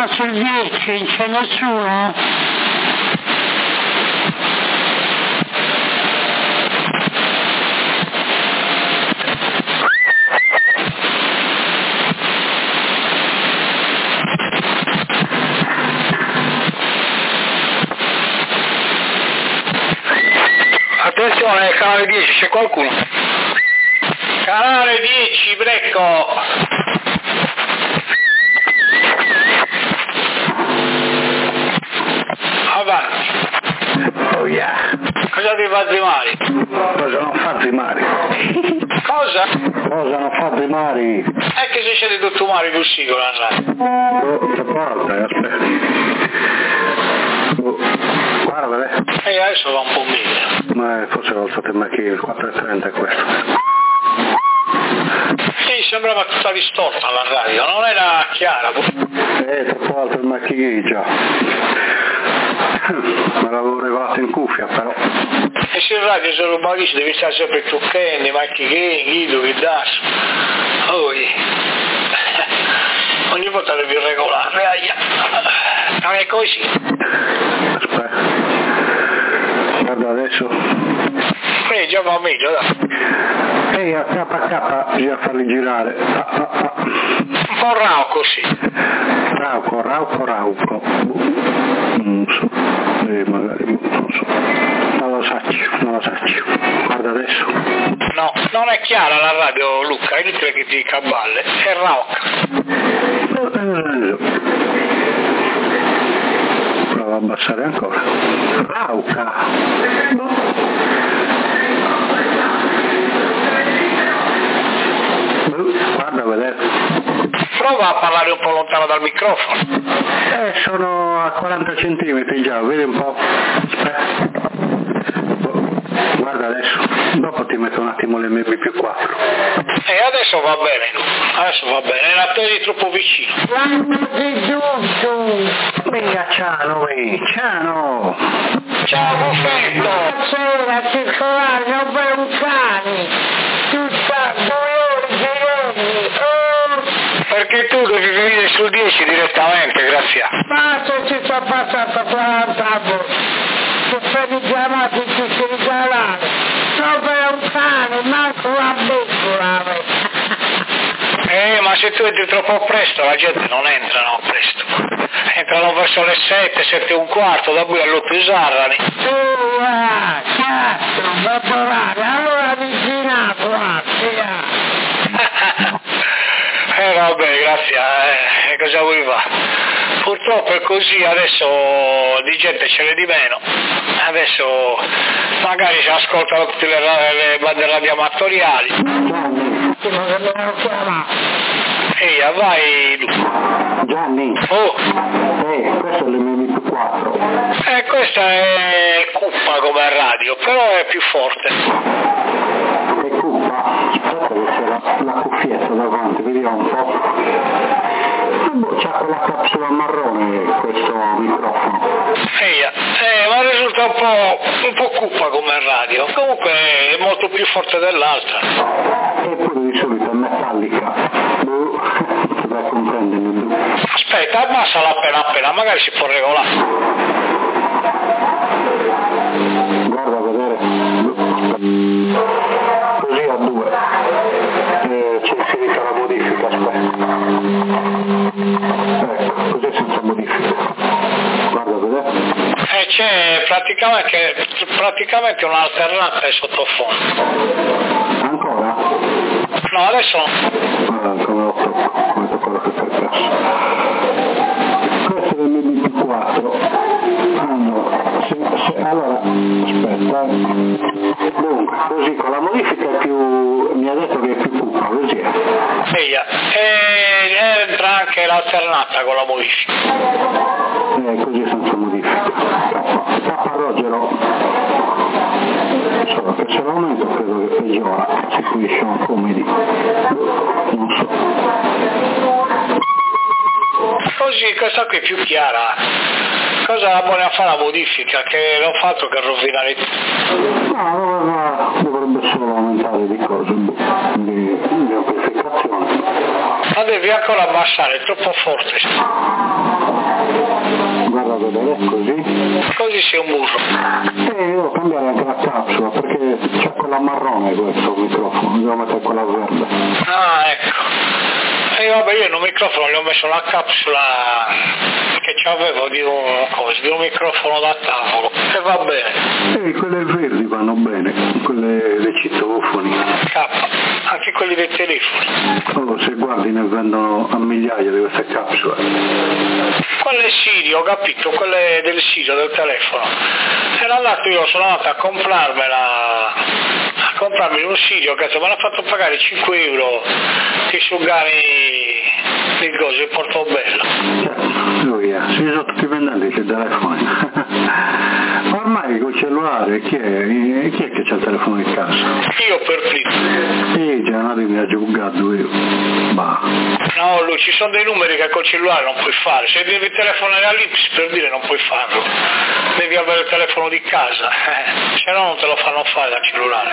no, sul 10 non c'è nessuno? Attenzione, canale 10, c'è qualcuno? Canale 10, Brecco! Avanti. Oh yeah. Cosa ti fa zimari? Cosa non fa zimari? Cosa? Cosa non fa zimari? È che se c'è di tutto mare tu sì con la radio. Che porta, aspetta. Guarda, E adesso va un po' meglio. ma forse ho alzato il macchino, il 4.30 è questo. Sì, sembrava tutta distorta la radio, non era chiara. Troppo alto il macchino, me l'avevo levato in cuffia però. E se il radio se lo baghi devi stare sempre truccando, ma che guido, che das. Ogni volta devi regolare, non è così. Aspetta, guarda adesso. Già va meglio, dai. Ehi, a KK bisogna farli girare. Un po' rauco, sì. Rauco. Non so, magari, non so. Non lo saccio. Guarda adesso. No, non è chiara la radio, Luca, è inutile che ti dica balle, è rauca. Prova a abbassare ancora. Rauca. Guarda a vedere. Prova a parlare un po' lontano dal microfono. Sono a 40 centimetri già, vedi un po'. Aspetta. Guarda adesso, dopo ti metto un attimo le MP4. E adesso va bene, la tesi troppo vicino. Ciao. Ciao Buffetto. Buonasera, circolare, non vai un cane. Tutta 2 ore gironi. Perché tu devi venire sul 10 direttamente, grazie. Basta, ci sono passato 40 volte. Se fai i chiamati ci si rigalare. Non vai un cane, manco una beccola. Ma se tu entri troppo presto la gente non entrano presto. Entrano verso le 7 e un quarto, da qui all'8 usarrani. Cazzo, va dorare, allora vicinato, Vabbè, grazie, cosa vuoi fare? Purtroppo è così, adesso di gente ce n'è di meno, adesso magari si ascoltano tutte le bande radioamatoriali. Ehi, vai Luca. Gianni. Questo è l'MV4. Questa è cuppa come radio, però è più forte. È cuppa? Aspetta che c'è la cuffietta davanti, vediamo un po'. C'ha quella capsula marrone questo microfono. Ma risulta un po' cuppa come radio, comunque è molto più forte dell'altra. Eppure di solito è metallica. Dai, comprendimi. Aspetta, abbassala appena, magari si può regolare. Guarda a vedere. Così a 2. C'è inserita la modifica, aspetta. Ecco, così senza modifica. Guarda a vedere. C'è praticamente un'alternante sottofondo. Ancora? No, adesso no. Come ho fatto, come quello che per caso. Questo è l'MP4. Allora, aspetta. Dunque, così con la modifica è più. Mi ha detto che è più cuppa, così è. Entra anche l'alternata con la modifica. Così senza modifica. Papa Rogero. Solo che se l'aumento credo che peggiora, Situation Comedy. Non so. Così questa qui è più chiara. Cosa buona a fare la modifica? Che non fa altro che rovinare tutto. No, dovrebbe solo aumentare di cose, di amplificazione. devi ancora abbassare, è troppo forte. Guarda a vedere, così. Così sei un burro. Devo cambiare anche la capsula perché c'è quella marrone questo microfono, devo mettere quella verde. Ah, ecco. E vabbè, io in un microfono gli ho messo la capsula che c'avevo di un microfono da tavolo e va bene. Quelle verdi vanno bene, quelle dei citofoni. Anche quelli dei telefoni. Oh, se guardi ne vendono a migliaia di queste capsule. Quelle Siri, ho capito, quelle del sito del telefono. Sono andato a comprarmi un Sirio, cazzo, me l'ha fatto pagare 5 euro di sugare il coso, il Portobello. Si sono tutti vendenti dei telefoni. Ormai col cellulare chi è che c'ha il telefono in casa? Io per primo. Sì, già andato in viaggio bugato io. Bah. No, lui, ci sono dei numeri che col cellulare non puoi fare. Se devi telefonare all'Ips per dire non puoi farlo. Devi avere il telefono di casa, se no non te lo fanno fare dal cellulare.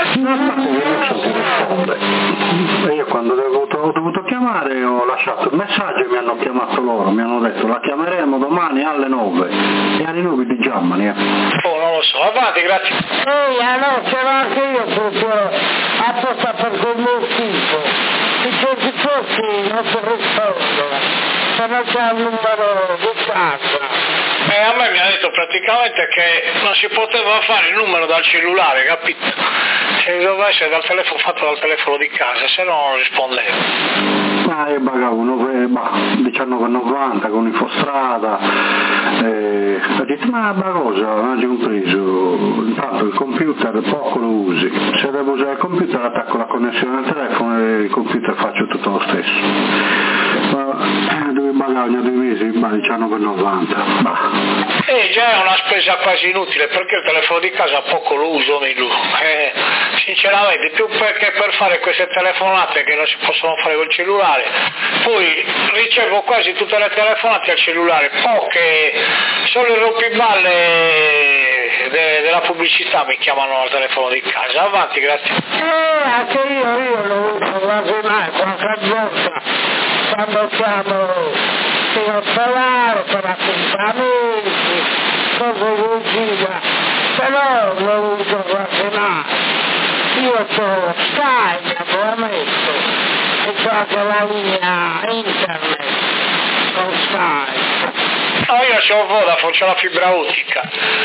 Io quando ho dovuto chiamare ho lasciato il messaggio e mi hanno chiamato loro, mi hanno detto la chiameremo domani alle 9 e alle 9 di Giammani. Oh, non lo so, avanti, grazie. No, ce l'ho anche io proprio apposta per quel mio tipo. I certi posti non si rispondono, se non c'è il numero di casa. A me mi ha detto praticamente che non si poteva fare il numero dal cellulare, capito? Se doveva essere fatto dal telefono di casa, se no non rispondevo. Io pagavo 19,90 con infostrada, ho detto ma cosa, non c'è un preso, intanto il computer poco lo usi, se devo usare il computer attacco la connessione al telefono e il computer faccio tutto lo stesso. Devi pagare ogni 2 mesi, 19,90. Già è una spesa quasi inutile perché il telefono di casa poco lo uso, sinceramente, più perché per fare queste telefonate che non si possono fare col cellulare, poi ricevo quasi tutte le telefonate al cellulare, poche, solo i rompiballe della pubblicità mi chiamano al telefono di casa. Avanti, grazie. Anche io lo uso quasi mai, qualche volta quando siamo in ospedale per appuntamenti, cose così, però lo uso quasi mai. Io sono Sky, abbonamento, e c'ho anche la linea internet con Sky. No, io c'ho Vodafone, c'ho la fibra ottica.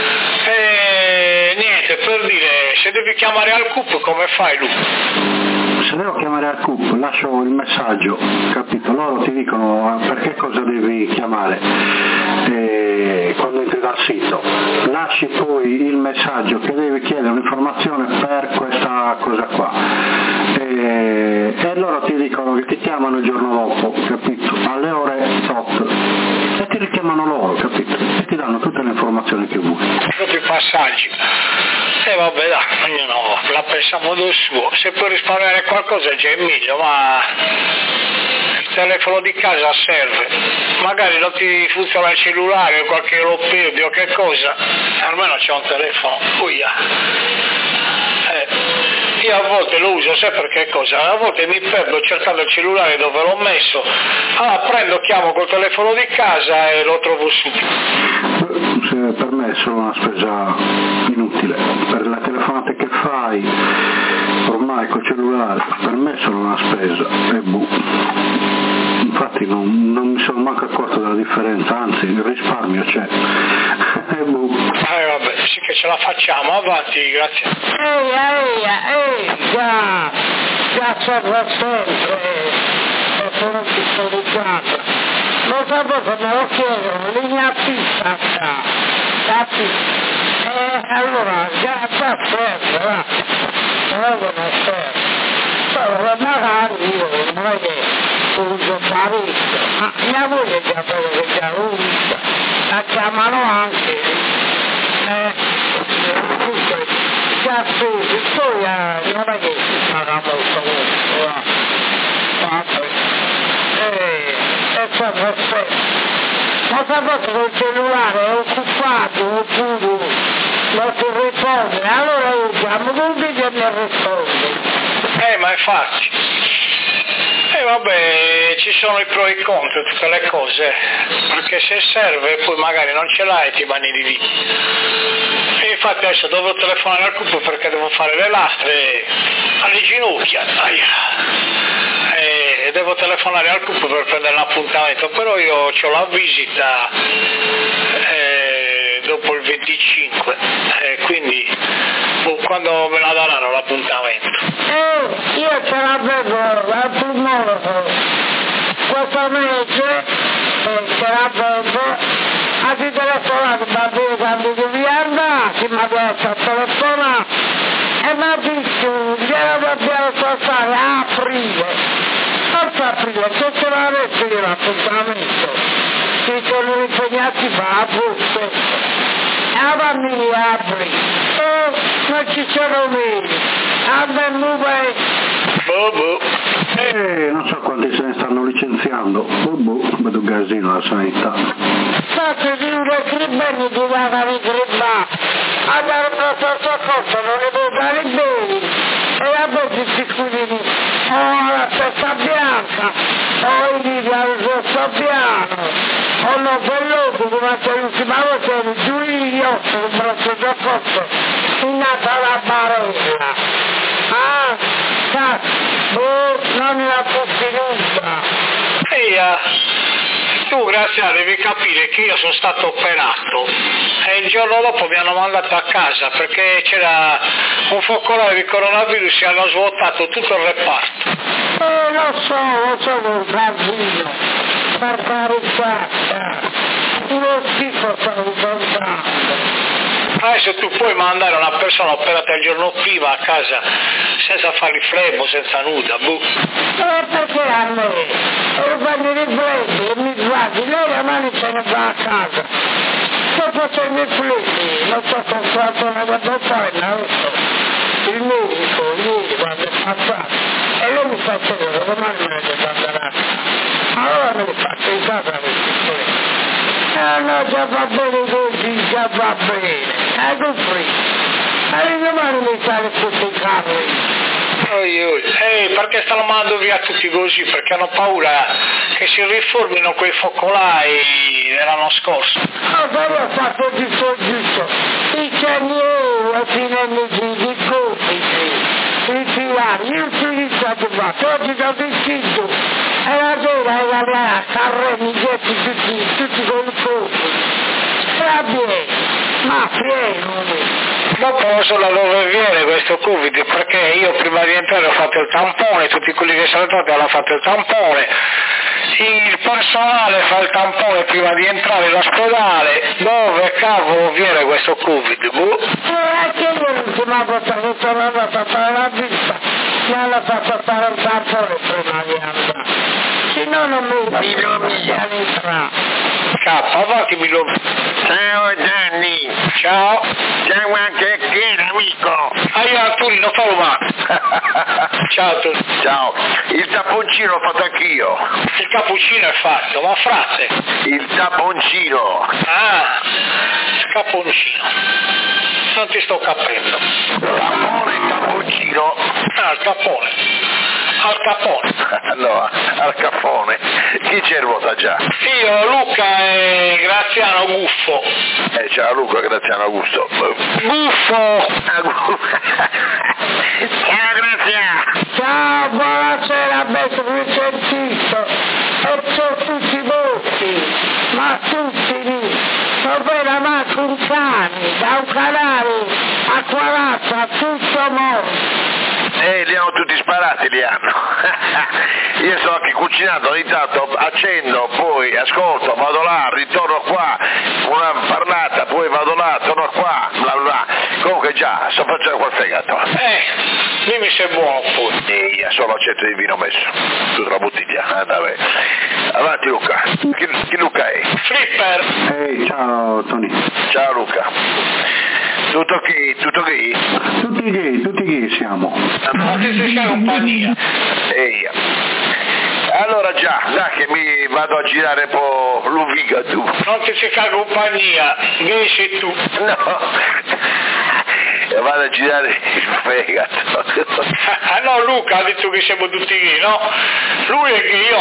Niente, per dire, se devi chiamare al CUP come fai, Luca? Se devo chiamare al CUP lascio il messaggio, capito? Loro ti dicono per che cosa devi chiamare quando entri dal sito, lasci poi il messaggio che devi chiedere un'informazione per questa cosa qua e loro ti dicono che ti chiamano il giorno dopo, capito? Alle ore 8 e ti richiamano loro, capito? E ti danno tutte le informazioni che vuoi. Tutti i passaggi. Vabbè dai, io no, la pensiamo del suo, se puoi risparmiare qualcosa già è meglio, ma il telefono di casa serve, magari non ti funziona il cellulare o qualche lo perdi o che cosa, almeno c'è un telefono, io a volte lo uso, sai per che cosa? A volte mi perdo cercando il cellulare dove l'ho messo, prendo, chiamo col telefono di casa e lo trovo subito. Per me è solo una spesa inutile, per le telefonate che fai ormai col cellulare per me è solo una spesa infatti non mi sono manco accorto della differenza, anzi il risparmio c'è. Vabbè, sì che ce la facciamo, avanti, grazie. Già serve sempre, e sono piccolizzata. Lo sapevo, me lo chiedono, linea fissa allora già serve, va, non serve. Però magari io non è che uso parecchio, ma mia moglie già quello che già usa, la chiamano anche, già spesi, poi non è che si paga molto, e serve sempre. Ma sapete che il cellulare è occupato oppure non si risponde, allora io chiamo subito e mi risponde. Ma infatti, vabbè, ci sono i pro e i contro tutte le cose, perché se serve poi magari non ce l'hai e ti mani di lì. E infatti adesso devo telefonare al CUP perché devo fare le lastre alle ginocchia, e devo telefonare al CUP per prendere l'appuntamento, però io ho la visita dopo il 25, quindi quando me la daranno l'appuntamento? Io ce l'avevo al pulmologo questo mese, ce l'avevo, ha di telefonato il bambino quando devi andare, mi ha detto telefonare e mi ha detto glielo dobbiamo spostare a aprile, forse aprile, se ce l'avessi io l'appuntamento, si sono impegnati a agosto, e la bambina apri, non ci sono mesi, non so quanti se ne stanno licenziando, vedo un casino la sanità. State di un gribbenni di dare gribba, a dare un pronto soccorso, non ne può dare bene, e a voi si sicuri, la testa bianca, o il video al gesto piano, o no quello come c'è l'ultima volta, giù io, un pronto soccorso, innata la barella. Non la possibilità. Tu Grazia devi capire che io sono stato operato e il giorno dopo mi hanno mandato a casa perché c'era un focolaio di coronavirus e hanno svuotato tutto il reparto. Lo so, un casino, barbarizzata, uno schifo stavo contando. Adesso tu puoi mandare una persona operata il giorno prima a casa senza fargli flebo, senza nuda, perché a me? E quando rifletti e mi guardi, lei la mano se ne va a casa. Sto facendo i flebbi, non so con quanto ne devo fare, il medico, ieri quando è passato, e lei mi fa vedere, domani me ne devo andare a casa. Allora me li faccio in casa questi flebbi. No, già va bene così, già va bene. E domani mi sale tutti i carri. Perché stanno mandando via tutti così? Perché hanno paura che si riformino quei focolai dell'anno scorso. Poi ho fatto di giusto. I canieri fino ai mesi di compiti, i tirani, io utilizzato qua, oggi da vestito, e la sera era là, carreni, tutti con i compiti. Va bene, ma pieno. Dopo non so da dove viene questo Covid, perché io prima di entrare ho fatto il tampone, tutti quelli che sono entrati hanno fatto il tampone, il personale fa il tampone prima di entrare in ospedale, dove cavolo viene questo Covid? Anche io l'ultima volta che sono andata a fare la vista, mi hanno fatto fare il tampone prima di andare, se no non mi viene entrare. Va che mi lo... Ciao Gianni! Ciao! Ciao anche a te, amico! Arturi, non farò male! Ciao a tutti! Ciao! Il tapponcino l'ho fatto anch'io! Il cappuccino è fatto, ma frate! Il tapponcino! Il cappuccino! Non ti sto capendo! Tappone, cappuccino! Il cappone! Al capone. No, al cappone. Chi c'è ruota già? Io, Luca e Graziano Guffo. Ciao Luca, Graziano Augusto. Guffo! Ciao Graziano! Ciao, buonasera, ben sentito. E sono tutti morti, ma tutti lì. Non vedo manco un cane, da un canale a 40, tutto morto. Li hanno tutti sparati, li hanno. Io sto anche cucinando, ogni tanto accendo, poi ascolto, vado là, ritorno qua, una parlata, poi vado là, torno qua, bla bla. Comunque già, sto facendo quel fegato. Dimmi se è buono poi. Solo accetto di vino messo, tutta la bottiglia. Vabbè. Avanti Luca. Chi Luca è? Flipper. Ehi, ciao Tony. Ciao Luca. Tutto ok? Tutti gay siamo. Non ti sei compagnia. Ehi. Allora già, dai che mi vado a girare un po' l'uviga tu. Non ti si fa compagnia, gay sei tu. No. Vado a girare il fegato. No, Luca ha detto che siamo tutti gay, no? Lui è gay, io no.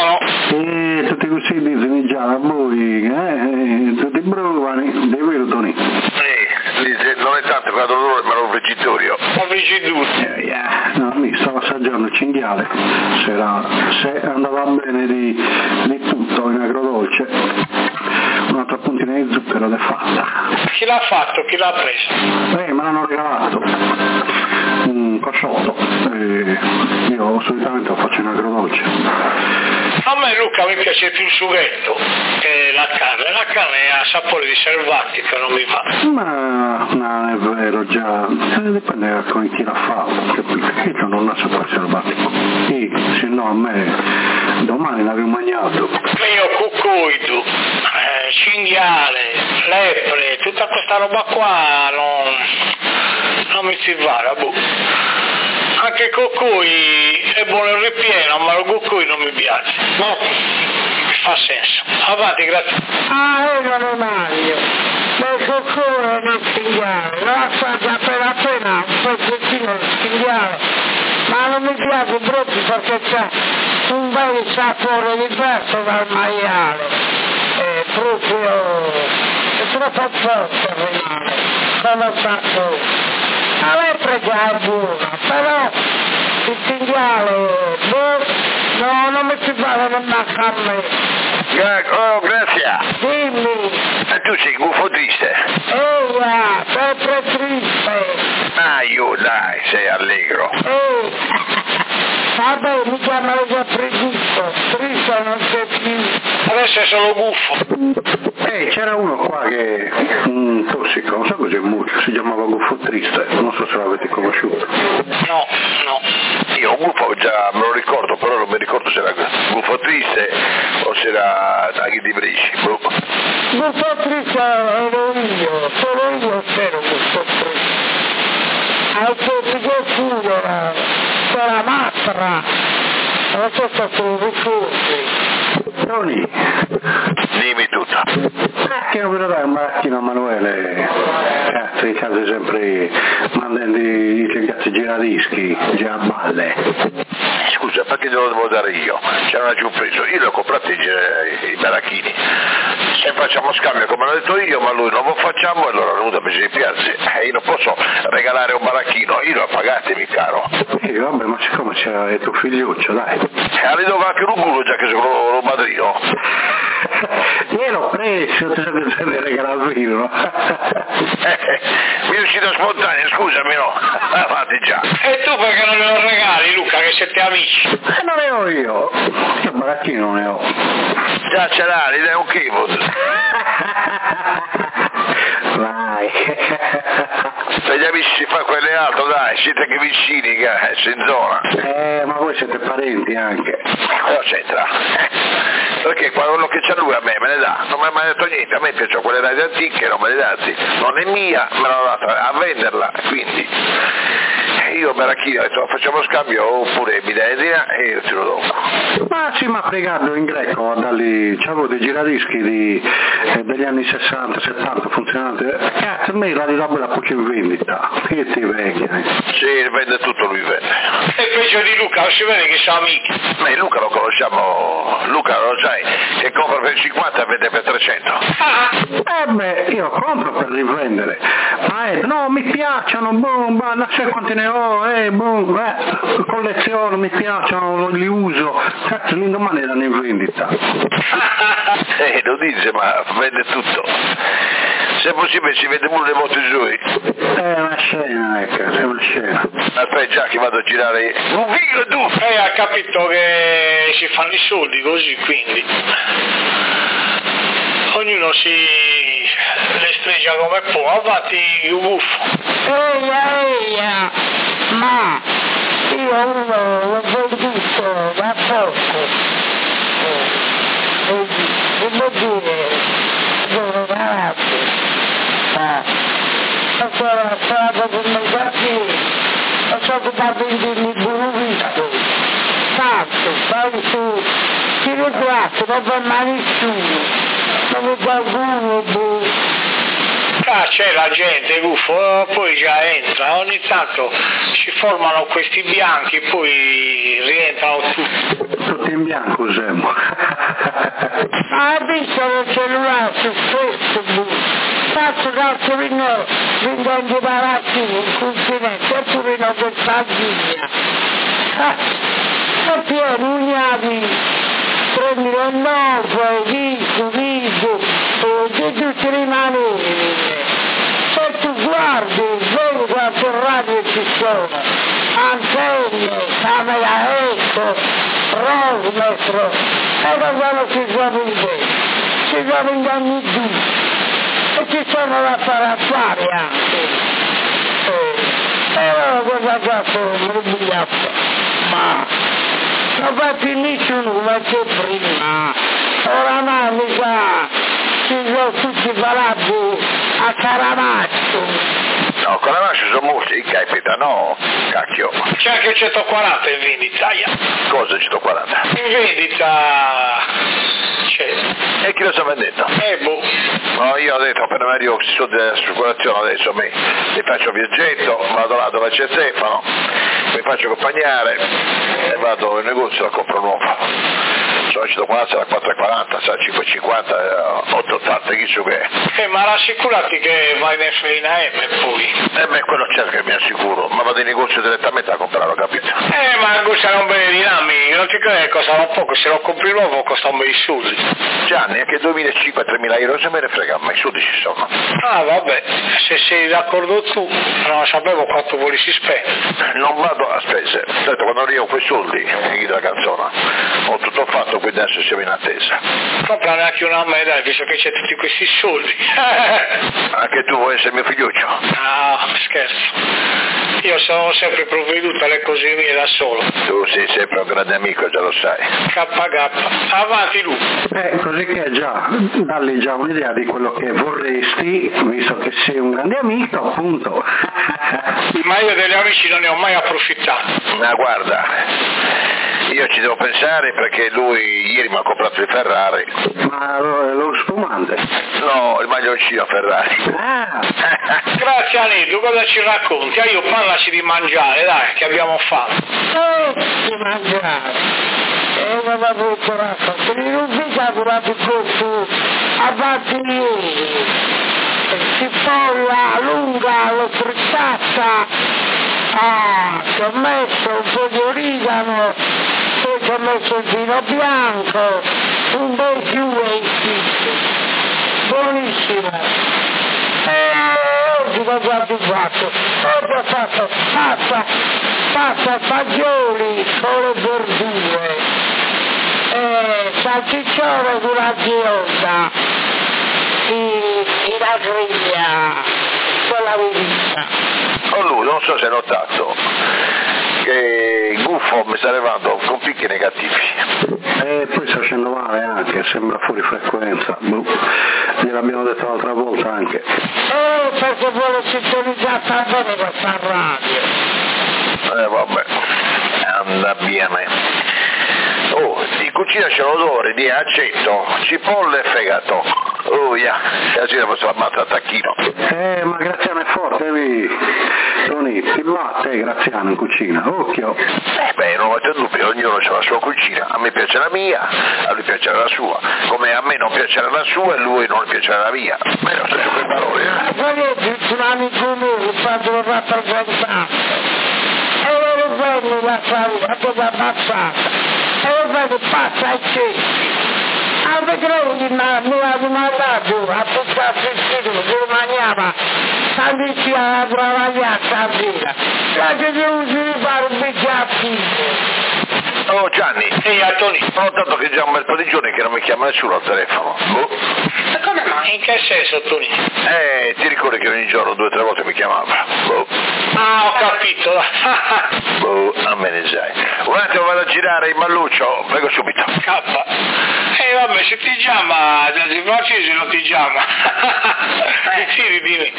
E tutti questi disegni già, voi, tutti brovani, dei verutoni. Non è tanto per dolore, ma un frigitorio. Un frigiduro. No, mi stavo assaggiando il cinghiale, se andava bene di tutto in agrodolce, un'altra puntina di zucchero l'è fatta. Chi l'ha fatto? Chi l'ha preso? Me l'hanno regalato, un cosciotto, io solitamente lo faccio in agrodolce. A me Luca mi piace più il sughetto che la carne ha sapore di selvatica, non mi va. Ma non è vero, già, dipende da come chi la fa, capito? Non ha sapore selvatico. E se no a me domani l'avevo mangiato. Io cucuido, cinghiale, lepre, tutta questa roba qua non mi si va, boh. Anche il cucui è buono il ripieno, ma il cucui non mi piace. No, mi fa senso. Avanti, grazie. Io non ne mangio. Nel cucui e nel cinghiale. L'ho assaggiato appena un pezzettino del cinghiale. Ma non mi piace brutto perché c'è un bel sapore diverso dal maiale. È troppo forte rimane. Sono fatto. La lepre già è buona, però il cinghiale, no, non mi si fa, non manca a me. Oh, grazie. Dimmi. E tu sei gufo triste? Sempre triste. Io dai, sei allegro. Vabbè, mi chiamano già triste non c'è più. Adesso è solo gufo. C'era uno qua che un tossico, non so cos'è muccio, si chiamava Gufo Triste, non so se l'avete conosciuto. No. Io un gufo già me lo ricordo, però non mi ricordo se era Gufo Triste o se era Aghi di Bresci. Gufo Triste ero io, solo io c'ero Gufo Triste. Anche che furono, c'era Matra, non so se sono rifugi. Tony, dimmi tutto. Che non dai un macchino a Manuele, cazzo in casa sempre mandando i cazzi giradischi, già a balle. Scusa, perché glielo devo dare io? C'era giù preso, io li ho comprati i baracchini. Se facciamo scambio come l'ho detto io, ma lui non lo facciamo, e allora lui mi si piace. Io non posso regalare un baracchino, io lo pagatemi caro. Vabbè, ma siccome c'è tuo figliuccio, dai. Li devo anche un culo già che sono lo padrino. Io l'ho preso, ti so che se ne regala il vino. Mi è uscito spontaneo, scusami, no? Avanti già. E tu perché non me lo regali, Luca, che siete amici? Non ne ho io baracchino non ne ho. Già ce l'ha, gli dai un keyboard. Vai. Se gli amici si fa quelle altre, dai, siete anche vicini, sei in zona. Ma voi siete parenti anche. Cosa c'entra? Perché quello che c'ha lui a me ne dà, non mi ha mai detto niente, a me piacciono quelle radio antiche, non me le dati, non è mia, me l'ha data a venderla, quindi io baracchino ho detto facciamo scambio oppure mi dai idea e io te lo do. Ma sì, ma pregando in greco, c'avevo dei giradischi degli anni 60-70 funzionanti, cazzo a me la roba la poi in vendita, che ti vecchia. Sì, vende tutto, lui vende. E peggio di Luca, non si vede che sono amici. Ma Luca lo conosciamo, Luca lo sai, che compra per 50 e vende per 300. Io compro per rivendere, ma no, mi piacciono, non so quanti ne ho, colleziono, mi piacciono, li uso, cazzo l'indomani danno in vendita. Lo dice, ma vende tutto. Se è possibile si vede pure le moto giù. È una scena, è una scena. Aspetta già che vado a girare. Un figlio tu! Ha capito che si fanno i soldi così, quindi ognuno si le streggia come può, avanti un buffo. Ma io uno l'ho venduto da poco. Devo dire, sono ragazzi. Ancora strada del negativo, non so che da vendermi buono visto. Tanto, poi su, ci ringrazio, non va mai nessuno. Non mi dà uno, già c'è la gente, Guffo, poi già entra, ogni tanto si formano questi bianchi, poi rientrano tutti in bianco usiamo. Ha visto il cellulare su Facebook, faccio cazzo vendendo i palazzi in continente, e pure in questa via. E pieno ugnati, 3.900, visto, di tutti rimanenti. Se tu guardi, vedi quante radio ci sono, antenne, camera eco, rosmetro, e cosa ci sono in te? Ci sono in ogni due, e ci sono da fare affari anche. E allora cosa faccio? Non mi ma non va più nessuno come c'è prima, oramai mi sa, ci sono tutti palazzi a Caramaccio. No, Caramaccio sono molti, capita, no, cacchio. C'è anche 140 in vendita, Cosa 140? In vendita c'è. E chi lo sta vendendo? Boh. No, io ho detto appena mi arrivo questi soldi dell'assicurazione adesso mi faccio un viaggetto, vado là dove c'è Stefano, mi faccio accompagnare e vado al negozio e la compro nuovo. Sono 140, la 4,40, sa 5,50, 8,80, chi so che è. Ma rassicurati che vai in AM poi. Beh, quello certo che mi assicuro, ma vado in negozio direttamente a comprare, ho capito? Ma costano un bel di rami, non ti credi che costano poco, se lo compri nuovo costa un bel soldi. Gianni, anche 2.500-3.000 euro se me ne frega, ma i soldi ci sono. Ah vabbè, se sei d'accordo tu, non sapevo quanto volessi spendere. Non vado a spese, certo quando arrivo quei soldi, mi chiede la canzone, ho tutto fatto, quindi adesso siamo in attesa. Compra neanche una medaglia, visto che c'è tutti questi soldi. Anche tu vuoi essere mio figliuccio? No, scherzo. Io sono sempre provveduto alle cose mie da solo. Tu sei sempre un grande amico, già lo sai. KK, avanti lui. Così che già, dargli già un'idea di quello che vorresti, visto che sei un grande amico, appunto. Ma io degli amici non ne ho mai approfittato. Ma guarda, io ci devo pensare perché lui ieri mi ha comprato il Ferrari. Ma lo spumante? No, il maglioncino Ferrari. Ah. Grazie Anello, cosa ci racconti? Io parlaci di mangiare, dai, che abbiamo fatto. Di mangiare. Non avevo coraggio, non vi capirate questo avanti ieri. Cipolla lunga, l'ho frittata, ci ho messo un po' di origano, poi ci ho messo il vino bianco, un bel fiume buonissimo. Oggi cosa ho fatto? Oggi ho fatto pasta fagioli con le verdure, salsiccione con la ghiotta, la griglia, con la rivista. Con lui, non so se hai notato, che Guffo mi sta arrivando con picchi negativi. E poi sta facendo male anche, sembra fuori frequenza. Gliel'abbiamo detto l'altra volta anche. Perché vuole sintonizzare bene questa radio. Vabbè, anda bene. Oh, in cucina c'è l'odore di aceto, cipolle e fegato. Oh, stasera posso ammazzare a tacchino. Ma Graziano è forte, Tony, ti batte Graziano in cucina, occhio. Non ho dubbio, ognuno ha la sua cucina, a me piace la mia, a lui piace la sua, come a me non piacerà la sua e a lui non piacerà la mia. Ma non so quei valori, Vedete, un amico mio, quando lo rappresentante, e lo vedo la salute, dopo abbassata, e lo vedo passa e cecchi. A vedere che mi ha domandato a portarsi il titolo, che lo mangiava, tanti a travagliare stasera. Perché devo fare un bicchiere. Oh Gianni, Ehi Tony, ho notato che già un bel po' di giorni che non mi chiama nessuno al telefono. Ma come mai? In che senso Tony? Ti ricordi che ogni giorno 2 o 3 volte mi chiamava? Ah, ho capito. A me ne sai. Un attimo vado a girare il malluccio, vengo subito. Vabbè, se ti chiama, i francesi non ti chiama. Sì, dimmi.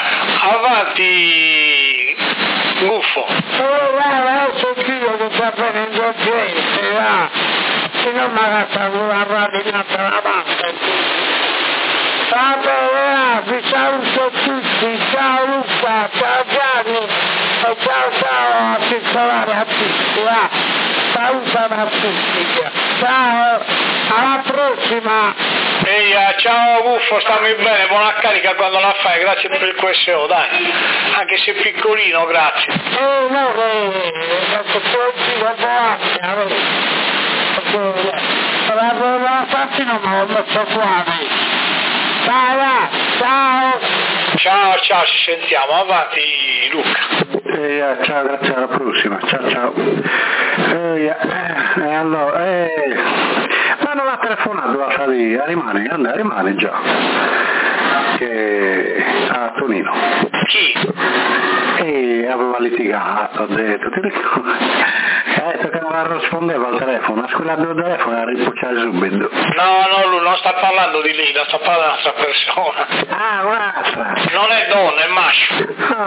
Avanti, Guffo. Adesso io che sta venendo gente, va. Se non mi ha fatto una radinata la banca. Va bene, vi saluto tutti, ciao Luca, ciao Gianni, e ciao a titolare a tutti, va. Salutami a tutti, ciao, alla prossima. Ehi, ciao Buffo, stammi bene, buona carica quando la fai, grazie per il QSO, dai, anche se piccolino, grazie. No, perché poi la fatti non me lo metto fuori. Ciao, ci sentiamo, avanti Luca. Ciao, grazie, alla prossima, ciao. Allora, ma non ha telefonato a salire, rimane già, che a Tonino. Chi? Aveva litigato, ha detto, ti ricordi? Ha detto che non rispondeva al telefono, ha squillato il telefono e ha ripucciato subito. No, lui non sta parlando di lei, sta parlando di un'altra persona. Ah, guarda! Non è donna, è maschio.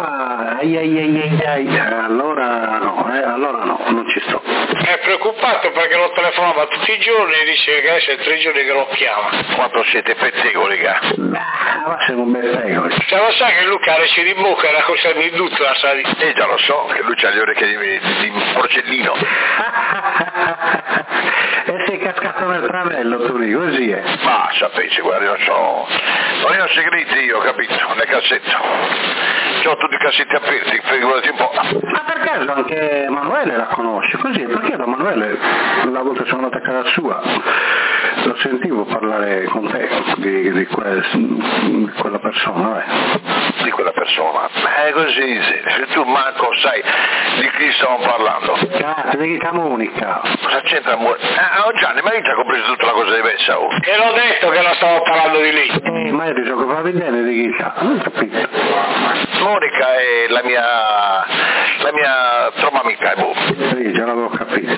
Allora no, non ci sto. È preoccupato perché lo telefonava tutti i giorni e dice che adesso è 3 giorni che lo chiama. Quanto siete pettegoli, ga? Ma siamo un bel pegoli. Cioè lo sai che Luca reci di bocca era cosa di tutto la salita? Già lo so, che lui ha le orecchie di porcellino. E sei cascato nel travello, tu lì, così è. Ma sapete, guarda, non ho segreti io, capito, nel cassetto. C'ho tutti i cassetti aperti, figurati un po'. Ma per caso anche Emanuele la conosce, così? Perché da Emanuele la volta che sono andata a casa sua lo sentivo parlare con te di quella persona, Di quella persona? Così, se tu manco sai di chi stiamo parlando. Cazzo, di chi comunica? Cosa c'entra? Gianni, ma io ti ho compreso tutta la cosa diversa, oh. E l'ho detto che non stavo parlando di lei. Ma io ti occupavi bene di chi c'ha, non ho capito. Monica è la mia troma amica, Sì, già l'avevo capito.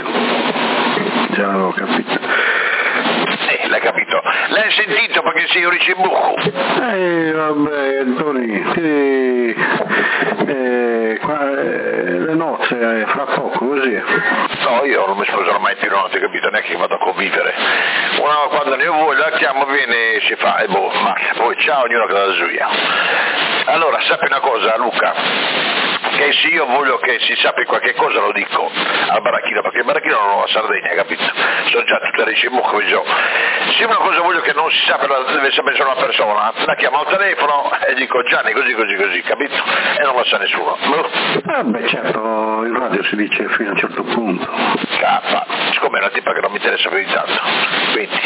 L'hai capito? L'hai sentito perché sei un buco? Vabbè, Tony, le nozze fra poco, così. No, io non mi sposerò mai più, non ti capito, neanche che vado a convivere. Quando ne voglio la chiamo, viene e si fa, e basta. Poi ciao, ognuno che la suia. Allora, sappi una cosa, Luca, che se io voglio che si sappia qualche cosa lo dico al baracchino, perché il baracchino non ho la Sardegna, capito? Sono già tutte le cimucche, se una cosa voglio che non si sappia, deve sapere solo una persona, la chiamo al telefono e dico Gianni così, capito? E non lo sa nessuno. Beh, certo, in radio si dice fino a un certo punto. Cappa, siccome è una tipa che non mi interessa più di tanto, quindi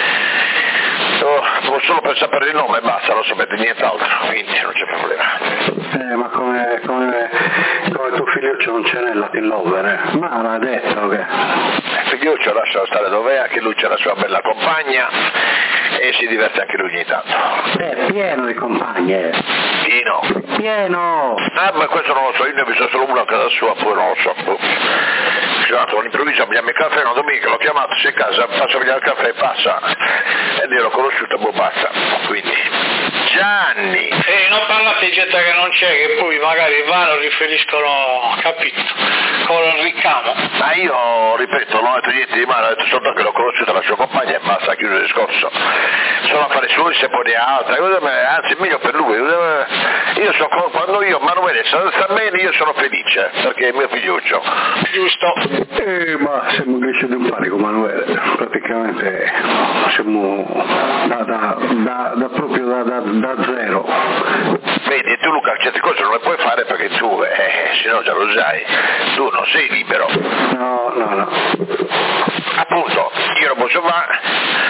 solo per sapere il nome basta, non sapete nient'altro, quindi non c'è problema. Ma come tuo figliuccio non c'è nel Latin Lover, ma l'ha detto che... Figliuccio lascia stare dove è, anche lui c'è la sua bella compagna e si diverte anche lui ogni tanto. È pieno di compagne. Pieno! Ma questo non lo so, io ne ho visto solo una a casa sua, poi non lo so. Sono andato all'improvviso a pigliarmi il caffè, una domenica l'ho chiamato, sei a casa, faccio pigliare il caffè e passa. E io l'ho conosciuta, basta. Quindi... Gianni! Non parlate di gente che non c'è, che poi magari vanno, riferiscono, capito, con il ricamo. Ma io, ripeto, non ho detto niente di male, ho detto soltanto che l'ho conosciuta la sua compagna e basta, chiuso il discorso. Sono affari suoi, se poi ne ha altra, anzi meglio per lui. Io so quando Manuele sta bene, io sono felice, perché è mio figliuccio. Giusto? Ma siamo cresciuti un pari con Manuele, praticamente siamo proprio da zero. Vedi, tu Luca certe cose non le puoi fare perché tu, se no già lo sai, tu non sei libero. No. Appunto, io lo posso fare,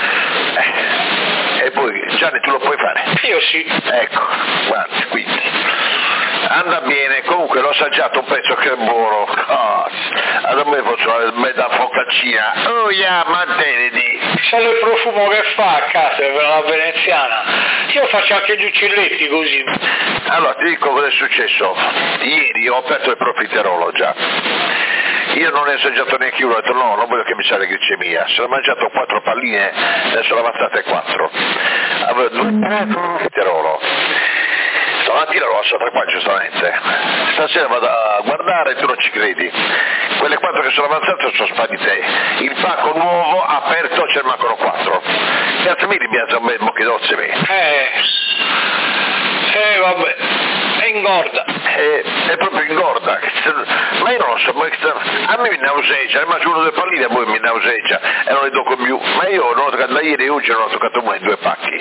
e poi Gianni tu lo puoi fare. Io sì. Ecco, guarda, quindi. Anda bene, comunque l'ho assaggiato un pezzo che è buono. A me fosse una mezza focaccina. Manteniti. Sai il profumo che fa a casa per la veneziana? Io faccio anche gli uccelletti così. Allora ti dico cosa è successo. Ieri ho aperto il profiterolo già. Io non ne ho assaggiato neanche uno, ho detto no, non voglio che mi sale glicemia. Se ho mangiato 4 palline, adesso l'ho avanzate 4. Avevo 2 profiterolo. Sono stamattina l'ho lasciata qua giustamente, stasera vado a guardare e tu non ci credi, quelle 4 che sono avanzate sono sparite, il pacco nuovo aperto ce ne mancano 4, cazzo mi rimpiazza un bel mocchidozze me. Vabbè, è ingorda. È proprio ingorda, ma io non lo so, a me mi nauseggia, ne mangio 1 o 2 palline e poi mi nauseggia e non le tocco più, ma io non ho toccato da ieri e oggi non ho toccato mai 2 pacchi.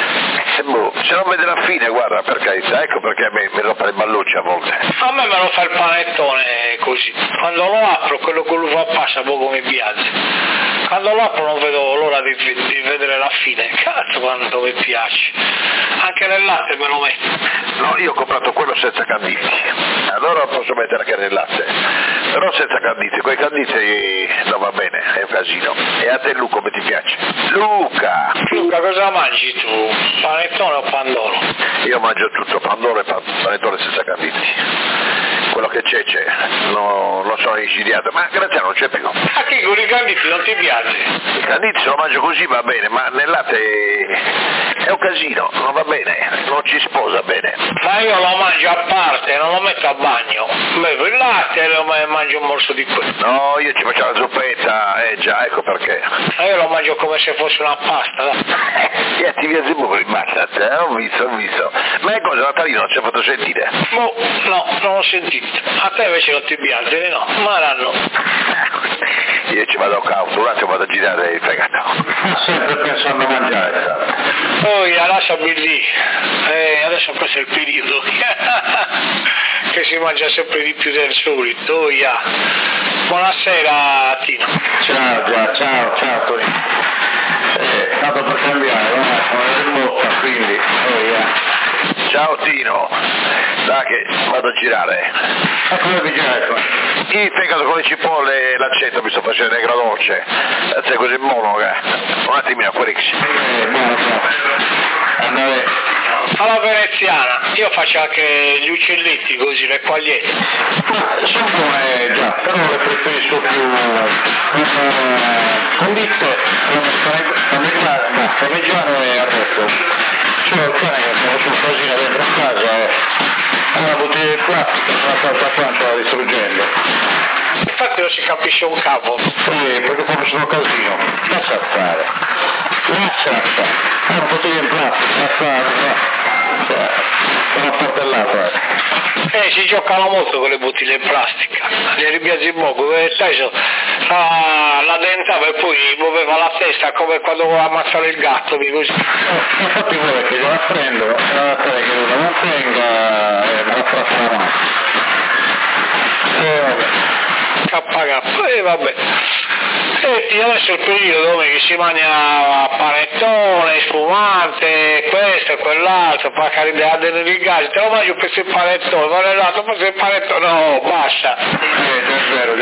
Se non vede la fine, guarda, per carità, ecco perché a me mi rompe le ballucce a volte. A me lo fa il panettone così, quando lo apro, quello con l'uva passa poco mi piace. Quando lo apro non vedo l'ora di vedere la fine, cazzo quanto mi piace. Anche nel latte me lo metto. No, io ho comprato quello senza canditi, allora posso mettere anche nel latte, però senza canditi, con i canditi non va bene, è un casino. E a te Luca come ti piace? Luca, cosa mangi tu? Panettone o pandoro? Io mangio tutto, pandoro e panettone senza canditi. Quello che c'è, no, lo so insidiato, ma Graziano non c'è più. A chi con i canditi non ti piace? I canditi se lo mangio così va bene, ma nel latte è un casino, non va bene, non ci sposa bene. Ma io lo mangio a parte, non lo metto a bagno, bevo il latte e lo mangio un morso di quello. No, io ci faccio la zuppetta, già, ecco perché. Ma io lo mangio come se fosse una pasta, dai. Ti viene sempre con basta, ho visto. Ma è cosa, Natalino non ci ha fatto sentire? No, non ho sentito. A te invece non ti piace, no? Ma no. Io ci vado a cauto, un attimo vado a girare il fegato. Sempre pensando a mangiare. Poi lasciami lì, adesso questo è il periodo che si mangia sempre di più del solito. Buonasera Tino. Ciao Tonino. Stato per cambiare, sono in bocca, quindi. Ciao Tino, dai che vado a girare. Ma come vi girare qua? Il fegato con le cipolle e l'aceto mi sto facendo negro dolce, sei così buono che... Un attimino, quelli che si... Andare... Alla veneziana, io faccio anche gli uccelletti così, le quagliette. Sono buone già, però le preferisco più condite, parmigiano e arrosto. C'è il cane che fa un casino dentro a casa e una bottiglia di plastica, una carta quanto la distruggendo. Infatti non si capisce un capo. Sì, perché fanno solo casino. Lascia stare. Una bottiglia in plastica, una portellata. Si giocano molto con le bottiglie in plastica, le ripiazzi poco, la dentava e poi muoveva la testa come quando voleva ammazzare il gatto, così. Infatti vuole che io la prendo, che non la mantenga e me la faccio la mano. KK, vabbè. E adesso è il periodo dove si mangia panettone, spumante, questo e quell'altro, poi carità del gas, te lo mangi un pezzo di panettone, ma nell'altro pezzo di panettone, no, basta. È vero.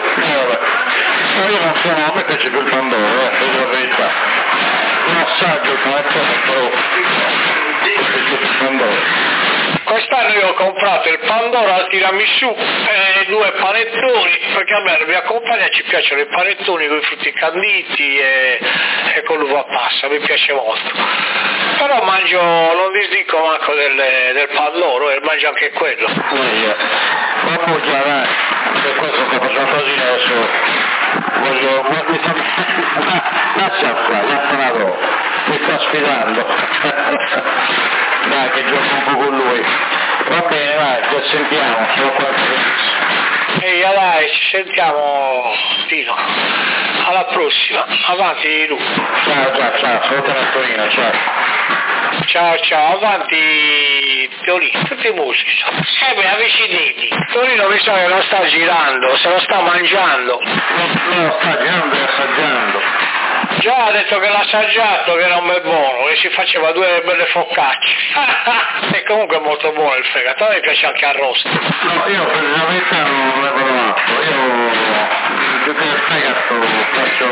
Io non sono, a me piace più il pandoro, devo la verità. Un assaggio il panettone, però piace più il pandoro. Quest'anno io ho comprato il pandoro al tiramisù e 2 panettoni, perché a me la mia compagna ci piacciono i panettoni con i frutti canditi e con l'uva passa, mi piace molto. Però non disdico manco del pandoro e mangio anche quello. Dopo già dai, per questo sto facendo così adesso voglio lascia qua, mi sta sfidando. Dai che gioco un po' con lui. Va bene, vai, ci sentiamo, sono qua. Dai, ci sentiamo Tino. Alla prossima, avanti Lu. Ciao, sono Torino, Ciao, avanti Torino, tutti i musici. Avvicinati. Torino mi sa che non sta girando, se lo sta mangiando. Non lo sta girando e assaggiando. Già ha detto che l'ha assaggiato, che era un bel buono, che si faceva 2 belle focacce. E comunque è molto buono il fegato, a me piace anche arrosto. No, io praticamente non l'ho provato, io più che il fegato faccio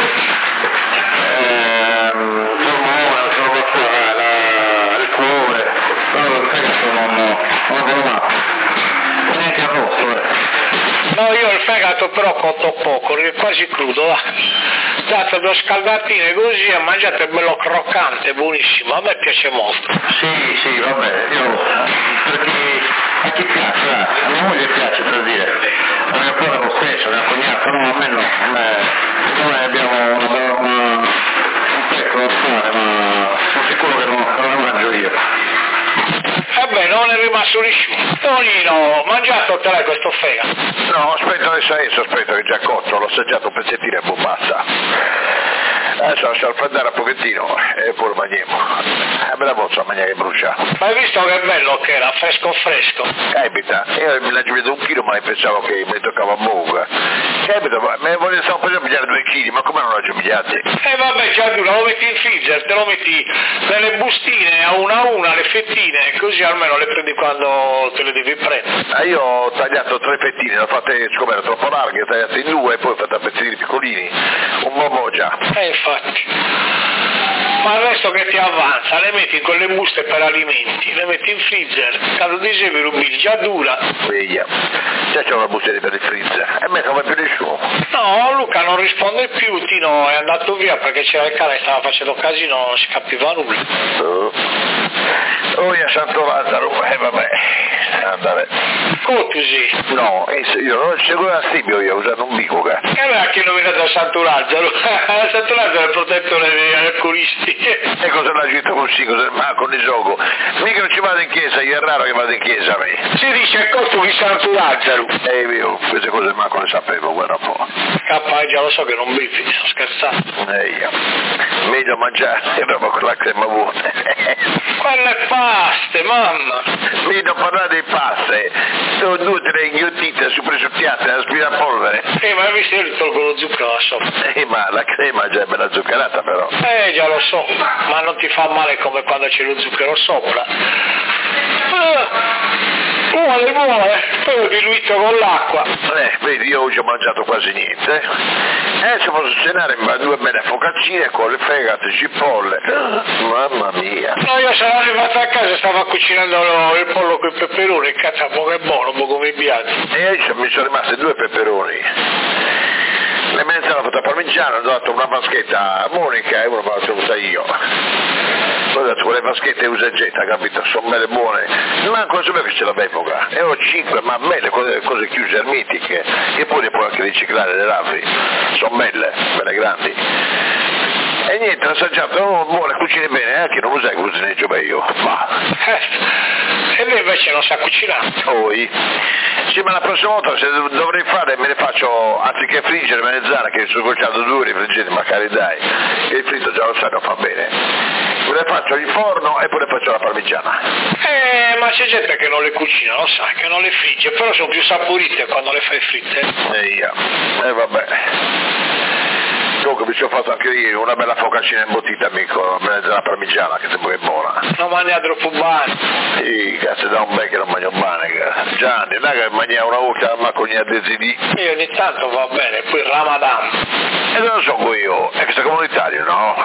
il cuore, però il fegato non l'ho provato. Neanche arrosto, No, io il fegato fegato però cotto poco, quasi crudo, va. Date 2 scaldatine così e mangiate bello croccante, buonissimo, a me piace molto. Sì, vabbè, io perché a chi piace, a mia moglie piace, per dire, a mio padre lo stesso, mia cognata, no, a me no, noi abbiamo un pezzo da fare, ma sono sicuro che non lo mangio io. Non è rimasto nessuno. Tonino, mangiato te l'hai questo fega? No, aspetta adesso, aspetta che è già cotto, l'ho assaggiato un pezzettino e poi basta. Adesso lascio raffreddare un pochettino e poi lo mangiamo. Me la posso mangiare che brucia. Ma hai visto che bello che era, fresco? Capita, io mi l'ho messo 1 chilo ma pensavo che mi toccava poco. Capita, ma me voglio stare per pigliare 2 chili, ma come non l'ho pigliati? Vabbè, già tu lo metti in freezer, te lo metti nelle bustine a una, le fettine, così almeno le prendi quando te le devi prendere. Io ho tagliato 3 fettine, le ho fatte, siccome erano troppo larghe, le ho tagliate in 2 e poi ho fatto a pezzettini piccolini, un bobo già. Infatti. Ma il resto che ti avanza, le metti in quelle buste per alimenti, le metti in freezer, quando dicevi Rubini, già dura. Via, già c'è una busta per il freezer, e me come più nessuno. No, Luca non risponde più, Tino è andato via perché c'era il cane che stava facendo casino, non si capiva nulla. Oh, a Santo Lazzaro, vabbè, andare. Come così? No, io non seguo la stibio, io ho usato un bico, E allora chi è nominato a Santo Lazzaro? Santo Lazzaro è il protettore degli alcolisti. E cosa l'ha scritto così, ma con il gioco? Mica non ci vado in chiesa, io è raro che vado in chiesa a me. Si dice il costo di Santo Lazzaro. Io queste cose manco ne sapevo, guarda un po'. Già lo so che non bevi, sto scherzando. Io. Meglio mangiare proprio con la crema buona. Quelle paste, mamma! Mi non parlare di paste, sono 2 o 3 inghiottite su presucchiate, aspirapolvere. Ma hai visto, io gli tolgo lo zucchero alla sopra. Ma la crema già è bella zuccherata però. Già lo so, ma non ti fa male come quando c'è lo zucchero sopra. Buone, poi ho diluito con l'acqua. Vedi, io oggi ho mangiato quasi niente. Adesso posso cenare 2 belle focaccine con le fegate, cipolle. Mamma mia. No, io sono arrivato a casa e stavo cucinando il pollo con i peperoni, cazzo, che è buono, un po' come i bianchi. E mi sono rimaste 2 peperoni. Le mezze l'ho fatta parmigiana, ho dato una vaschetta a Monica e una me l'ho tenuta io. Poi ho dato quelle vaschette usa e getta, capito? Sono belle buone. Manco non sapevo che c'era l'epoca. E ho 5, ma belle cose chiuse ermetiche, che poi le puoi anche riciclare le lavi. Sono belle grandi. E niente, ho assaggiato, buone, cucini bene, che non lo sai che cucineggio bene io. E lei invece non sa cucinare. Sì, ma la prossima volta se dovrei fare me ne faccio, anziché friggere melanzane che sono cucinato 2 ore friggere, magari dai, il fritto già lo sai, non fa bene. Le faccio in forno e poi le faccio la parmigiana. Ma c'è gente che non le cucina, lo sai, che non le frigge, però sono più saporite quando le fai fritte. Vabbè. Comunque mi sono fatto anche io una bella focaccina imbottita, amico, la parmigiana, che sembra che è buona. Non mangia troppo bene. Sì, cazzo, da un bel che non mangio bene. Gianni, non è che mangia una volta ma con gli adesivi. Io ogni tanto va bene, poi il Ramadan. E non lo so io, è che sei comunitario, no?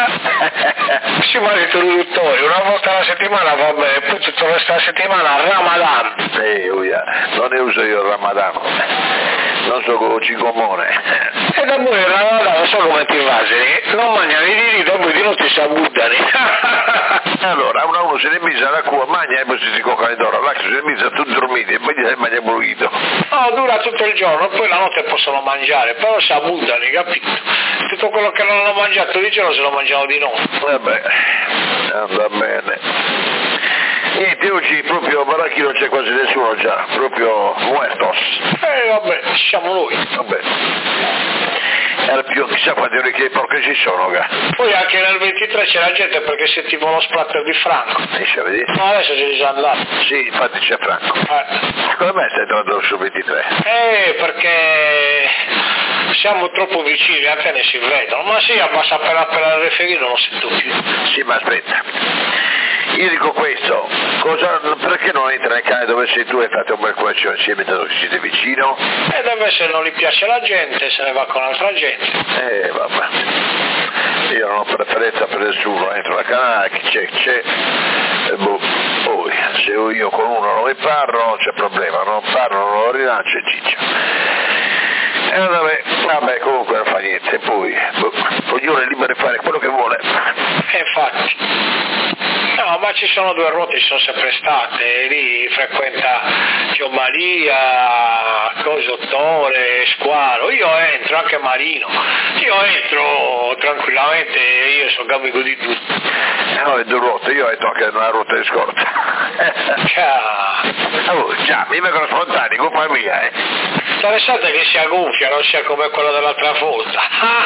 Si va di traduttore, una volta alla settimana va bene, poi tutta il resto della settimana Ramadan. Non ne uso io il Ramadan. Non so come ci comune. E dopo il Ramadan non so come ti vasi, non mangiano i diri, dopo di notte si abbuttano. Allora, uno se ne mise la cua, mangia e poi si cocca d'oro, l'altro se ne mise tutto dormito e poi si mangia pulito. No, dura tutto il giorno, poi la notte possono mangiare, però si abbuttano, capito? Tutto quello che non hanno mangiato di giorno se lo mangiano di notte. Vabbè, andrà bene. Niente, oggi proprio Baracchi non c'è quasi nessuno già, proprio muertos. Vabbè, siamo noi. Vabbè. Era più chissà quante ore che porche ci sono, Poi anche nel 23 c'era gente perché sentiva lo splatter di Franco. Vedi? No, adesso ce li sono andati. Sì, infatti c'è Franco. Secondo me sei entrato sul 23. Perché siamo troppo vicini, le antenne si vedono. Ma sì, basta appena il referino non lo sento più. Sì, ma aspetta. Io dico questo, perché non entra nel canale dove sei tu e fate un bel coalizione insieme dato che siete vicino? E dove se non gli piace la gente se ne va con altra gente. Vabbè. Io non ho preferenza per nessuno, entro nel canale, chi c'è. Poi, se io con uno non mi parlo non c'è problema, non parlo, non lo rilancio e ciccio. Vabbè, comunque non fa niente, poi ognuno è libero di fare quello che vuole. Infatti. No, ma ci sono due ruote, ci sono sempre state, lì frequenta Gio Maria, Cosottore, Squalo, io entro, anche Marino, io entro tranquillamente, io sono amico di tutti. No, le due ruote, io entro anche nella ruota di scorta. Già, mi vengono spontanei, colpa mia, Interessante che sia gonfia, non sia come quella dell'altra volta.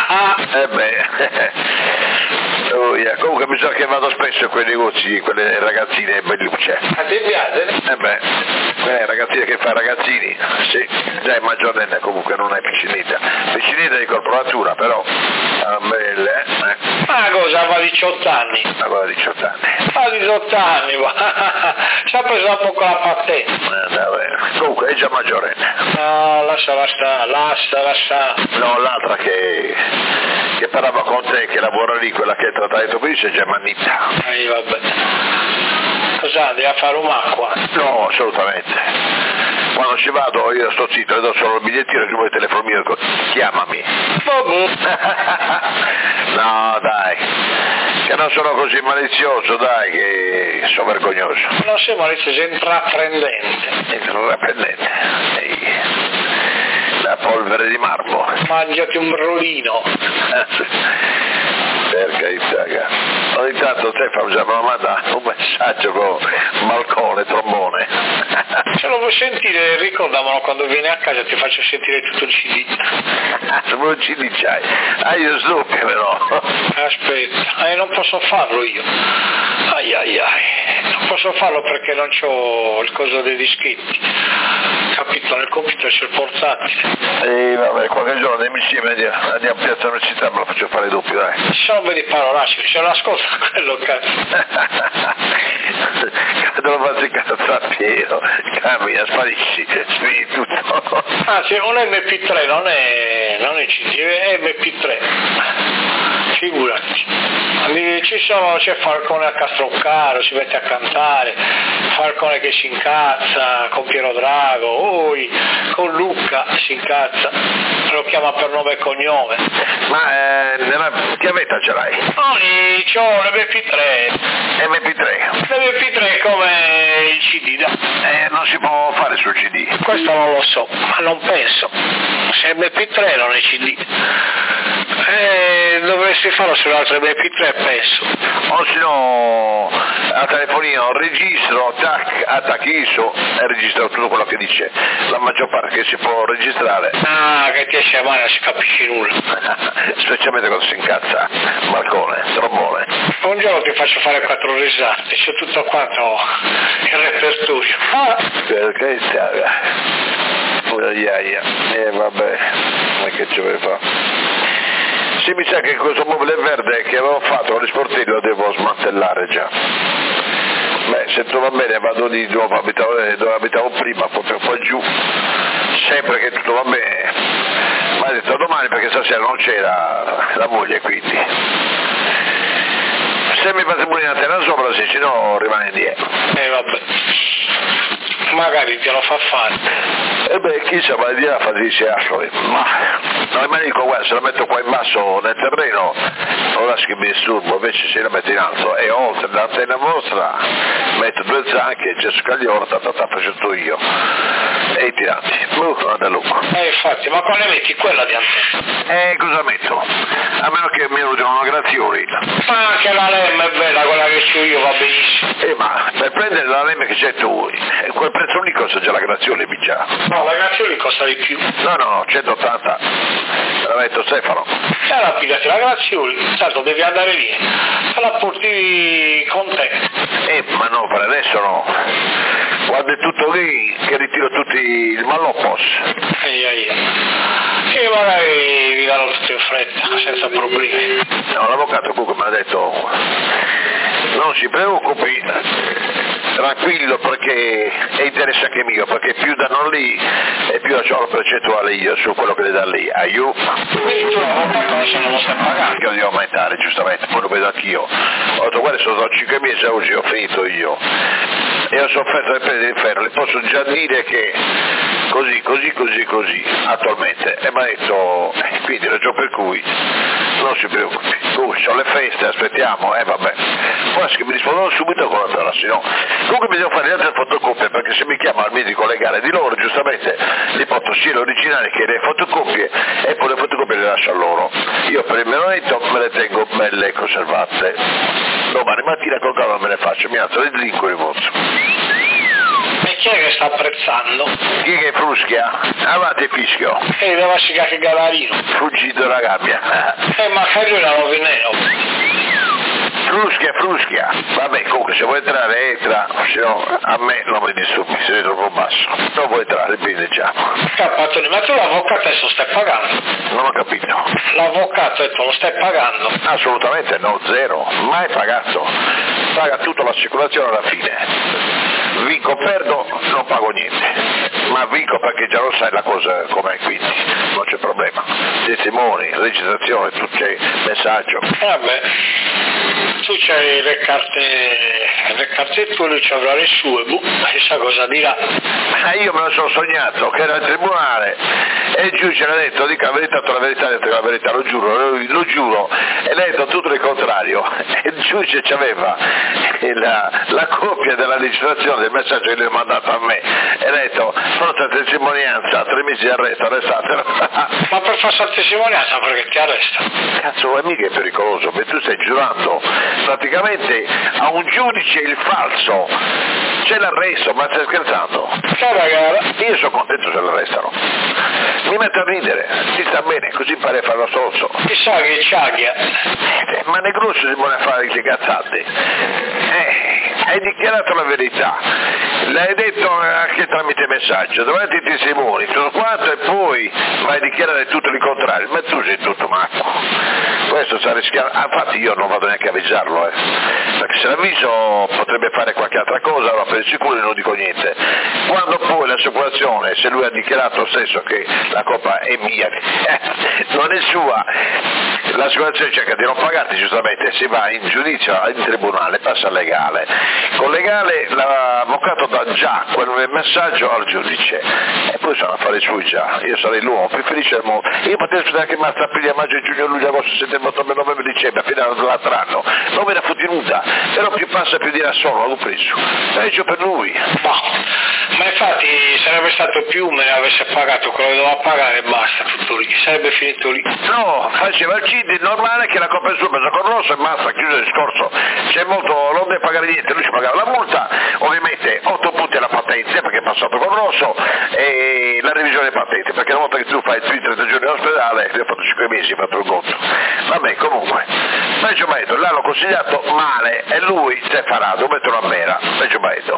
Comunque mi sa che vado spesso a quei negozi, quelle ragazzine bellucce. A te piace? Quelle ragazzine che fa ragazzini, sì, già è maggiorenne, comunque non è piccinita di corporatura, però belle, Ma cosa, va 18 anni? Ma 18 anni. Fa 18 anni, ci ha preso un po' con la patente. Comunque è già maggiorenne. No, lasciala stare. No, l'altra che parlava con te, che lavora lì, quella che è trattata di Topolice, è Germanita. Vabbè. Cosa, devi a fare un'acqua? No, assolutamente. Quando ci vado io sto zitto, le do solo il bigliettino, il numero di telefono mio, chiamami. No, dai, che non sono così malizioso, dai, che sono vergognoso. Non sei malizioso, sei intraprendente. La polvere di marmo. Mangiati un brolino. Per carità, ogni tanto Stefano già me lo manda un messaggio con balcone, trombone. Se lo vuoi sentire, ricordamelo quando vieni a casa, ti faccio sentire tutto il CD. Un CD c'hai? Io Snoopy però. Aspetta, non posso farlo io. Non posso farlo perché non c'ho il coso dei dischetti. Capito? Nel computer c'è il portatile. Vabbè, qualche giorno andiamo insieme, andiamo a Piazza Università, me lo faccio fare doppio, dai. Ci sono veri parolacci, se l'ascolta quello cazzo. Quando lo faccio incazzare pieno, cammina, sparisci, spegni tutto. Anzi, un MP3 non è CD, è MP3. Figurati. C'è Falcone a Castroccaro, si mette a cantare, Falcone che si incazza con Piero Drago, con Luca si incazza, lo chiama per nome e cognome. Ma nella chiavetta ce l'hai? C'ho l'MP3. L'MP3 è come il CD, dai. Non si può fare sul CD. Questo non lo so, ma non penso. Se MP3 non è CD. Dovresti farlo sull'altro MP3, penso. O se no a telefonino registro, attacchiso e registro tutto quello che dice. La maggior parte che si può registrare. Che ti esce male, non si capisce nulla. Specialmente quando si incazza balcone, trombone. Un giorno ti faccio fare 4 risate, c'è tutto quanto il repertorio. Perché vabbè, ma che ci vuoi fare? Sì, mi sa che questo mobile verde che avevo fatto con gli sportelli lo devo smantellare già. Se tutto va bene vado di dove abitavo prima, proprio qua giù, sempre che tutto va bene. Ma ha detto domani perché stasera non c'era la moglie, quindi. Se mi fate pure in antena sopra, sì, se no rimane indietro. Vabbè. Magari te lo fa fare. Chissà, ma di là dice Ashley, ma dico guarda, se la metto qua in basso nel terreno non lascio che mi disturbo, invece se la metto in alto e oltre l'antenna vostra metto 2 zanche e Gesù Caglioro, faccio io e i tiranti, da lungo. Infatti, ma quale metti? Quella di antenna? Cosa metto? A meno che mi usino una Grazioli. Ma anche la LEM è bella, quella che c'ho io va benissimo. Ma per prendere la LEM che c'è tu, quel prezzo lì costa già la Grazioli, già. No, la Grazioli costa di più. No, 180. L'ha detto Stefano. Allora pigliati la Grazioli, tanto devi andare lì, la porti con te. Ma no, per adesso no. Guarda, è tutto lì che ritiro tutti il mallopos. E magari vi danno tutto in fretta, senza problemi. No, l'avvocato comunque mi ha detto non si preoccupi, tranquillo, perché è interesse anche mio, perché più danno lì e più ho la percentuale io su quello che le dà lì. Io devo aumentare, giustamente, poi lo vedo anch'io. Ho detto guarda, sono 5 mesi oggi, ho finito io e ho sofferto le pene dell'inferno. Le posso già dire che così, attualmente. E mi ha detto, quindi ragione per cui non si preoccupi, comunque sono le feste, aspettiamo, vabbè. Poi che mi rispondono subito con la terra, no. Comunque mi devo fare le altre fotocopie, perché se mi chiama al medico legale di loro, giustamente li porto sia le originali che le fotocopie e poi le fotocopie le lascio a loro. Io per il mio letto me le tengo belle conservate. Domani mattina con calma me le faccio, mi alzo le drinco e riposo. E chi è che sta apprezzando? Chi che fruschia? Avanti fischio. E deve asciugare che galarino. Fuggito dalla gabbia. Ma che lui era rovinero. Fruschia. Vabbè, comunque se vuoi entrare entra, se no a me non mi disturbi, sei troppo basso. Non vuoi entrare, bineggiamo. Cappatone, ma tu l'avvocato adesso lo stai pagando? Non ho capito. L'avvocato adesso lo stai pagando? Assolutamente no, zero, mai pagato. Paga tutta l'assicurazione alla fine. Vinco, perdo, non pago niente. Ma vinco perché già lo sai la cosa com'è, quindi non c'è problema. Testimoni, registrazione, tutto c'è messaggio. Vabbè, tu c'hai le carte tue, lui ci avrà le sue, chissà cosa dirà. Io me lo sono sognato, che era il tribunale e il giudice le ha detto, dica la verità, la verità, ha detto la verità, lo giuro, e lei ha detto tutto il contrario, e il giudice c'aveva la copia della registrazione del messaggio che gli ha mandato a me, e ha detto, forza testimonianza, 3 mesi di arresto, arrestatelo. Ma per fare testimonianza perché ti arresta? Cazzo, è mica pericoloso, perché tu stai giurando praticamente a un giudice il falso, c'è l'arresto, ma stai scherzando? Io sono contento se l'arrestano, mi metto a ridere, ti sta bene, così impari a fare lo stronzo. Chissà che ciaglia. Ma nel grosso si vuole fare le cazzate. Hai dichiarato la verità, l'hai detto anche tramite messaggio, davanti ai testimoni, tutto quanto, e poi vai a dichiarare tutto il contrario, ma tu sei tutto matto. Questo sta rischiando, infatti io non vado neanche a avvisarlo, perché se l'avviso potrebbe fare qualche altra cosa, allora per il sicuro non dico niente. Quando poi l'assicurazione, se lui ha dichiarato stesso che la colpa è mia, non è sua, l'assicurazione cerca di non pagarti, giustamente si va in giudizio, in tribunale, passa al legale. Con legale l'avvocato dà già quel messaggio al giudice e poi sono affari suoi già. Io sarei l'uomo più felice del mondo. Io potrei aspettare che marzo, aprile, maggio, giugno, luglio, agosto, settembre, ottobre, novembre, dicembre, fino all'altro anno. Non me ne fotti nulla, però più passa più dirà solo, l'ho preso. Peggio per lui. Ma infatti sarebbe stato più me ne avesse pagato quello che doveva pagare e basta, tutto lì, sarebbe finito lì. No, faceva il CID normale che la colpa è sua, presa con rosso e basta, chiuso il discorso. C'è molto, non deve pagare niente, lui ci pagava la multa, ovviamente 8 punti alla patente perché è passato con rosso e la revisione delle patenti, perché una volta che tu fai più di 30 giorni all'ospedale, io ho fatto 5 mesi, ho fatto il conto. Vabbè, comunque, peggio Maito, l'hanno consigliato male e lui si è farato, metterlo a mera, peggio Maito.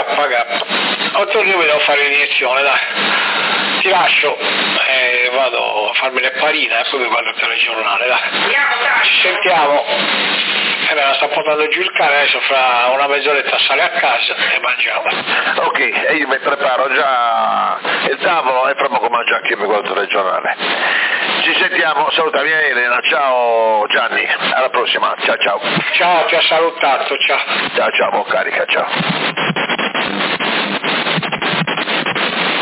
Oggi io devo fare l'iniezione, dai. Ti lascio e vado a farmi le parine e poi mi guardo il telegiornale, dai. Ci sentiamo. Me la sta portando giù il cane, adesso fra una mezz'oretta sale a casa e mangiamo. Ok, e io mi preparo già il tavolo e fra poco mangio anche io, mi guardo il telegiornale. Ci sentiamo, salutami Elena, ciao Gianni, alla prossima, ciao. Ciao, ti ha salutato, ciao. Ciao, buon carica, ciao.